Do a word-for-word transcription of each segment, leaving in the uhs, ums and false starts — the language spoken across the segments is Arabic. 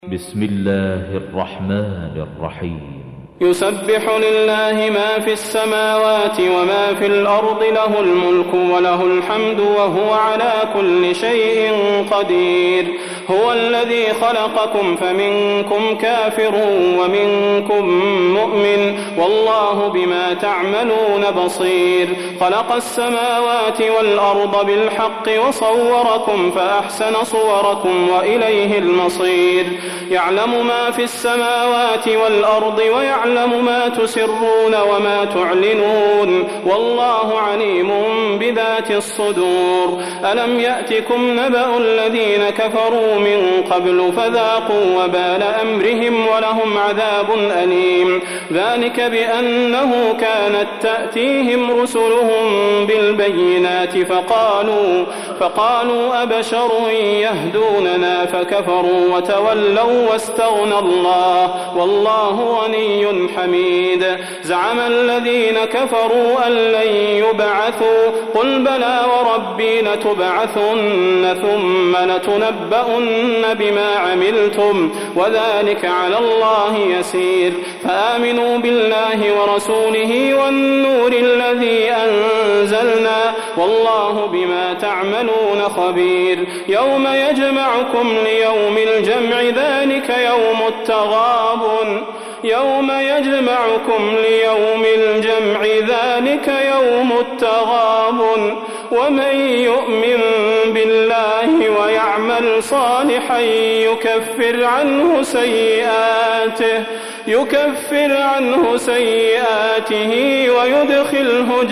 بسم الله الرحمن الرحيم يسبح لله ما في السماوات وما في الأرض، له الملك وله الحمد وهو على كل شيء قدير. هو الذي خلقكم فمنكم كافر ومنكم مؤمن، والله بما تعملون بصير. خلق السماوات والأرض بالحق وصوركم فأحسن صوركم وإليه المصير. يعلم ما في السماوات والأرض ويعلم يعلم ما تسرون وما تعلنون، والله عليم بذات الصدور. ألم يأتكم نبأ الذين كفروا من قبل فذاقوا وبال أمرهم ولهم عذاب أليم. ذلك بأنه كانت تأتيهم رسلهم بالبينات فقالوا, فقالوا أبشر يهدوننا فكفروا وتولوا واستغنى الله والله غني حميد. زعم الذين كفروا أن لن يبعثوا، قل بلى وربي لتبعثن ثم لتنبؤن بما عملتم وذلك على الله يسير. فآمنوا بالله ورسوله والنور الذي أنزلنا والله بما تعملون خبير. يوم يجمعكم ليوم الجمع ذلك يوم التغابن يوم يجمعكم ليوم الجمع ذلك يوم التغابن. ومن يؤمن بالله ويعمل صالحا يكفر عنه سيئاته يكفر عنه سيئاته ويدخله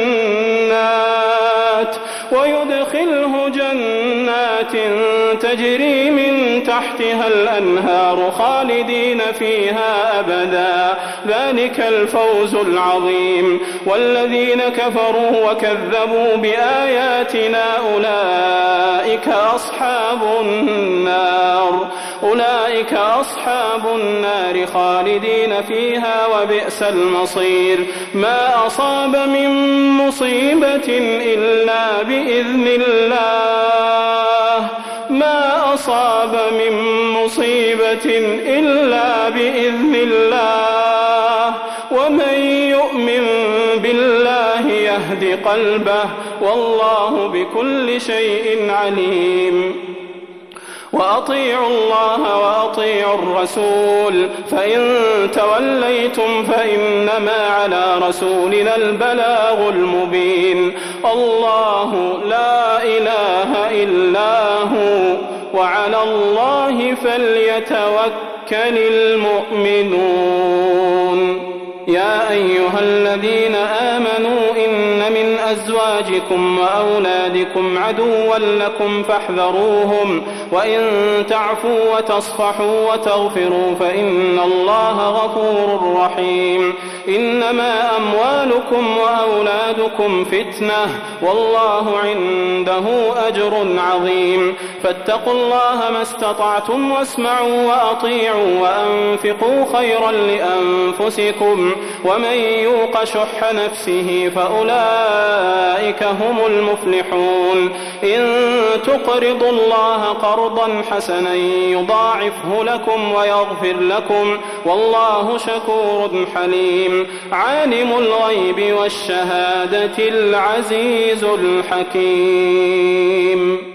جنات ويدخله جنات تجري من تحتها الأنهار خالدين فيها أبدا، ذلك الفوز العظيم. والذين كفروا وكذبوا بآياتنا أولئك أصحاب النار أولئك أصحاب النار خالدين فيها وبئس المصير. ما أصاب من مصيبة إلا بإذن الله ما أصاب من مصيبة إلا بإذن الله ومن يؤمن بالله يهد قلبه والله بكل شيء عليم. وأطيعوا الله وأطيعوا الرسول، فإن توليتم فإنما على رسولنا البلاغ المبين. الله لا إله إلا هو وعلى الله فليتوكل المؤمنون. يا أيها الذين آمنوا إن من أزواجكم وأولادكم عدوا لكم فاحذروهم، وإن تعفوا وتصفحوا وتغفروا فإن الله غفور رحيم. إنما أموالكم وأولادكم فتنة والله عنده أجر عظيم. فاتقوا الله ما استطعتم واسمعوا وأطيعوا وأنفقوا خيرا لأنفسكم، ومن يوق شح نفسه فأولئك هم المفلحون. إن تقرضوا الله قرضا حسنا يضاعفه لكم ويغفر لكم والله شكور حليم. عالم الغيب والشهادة العزيز الحكيم.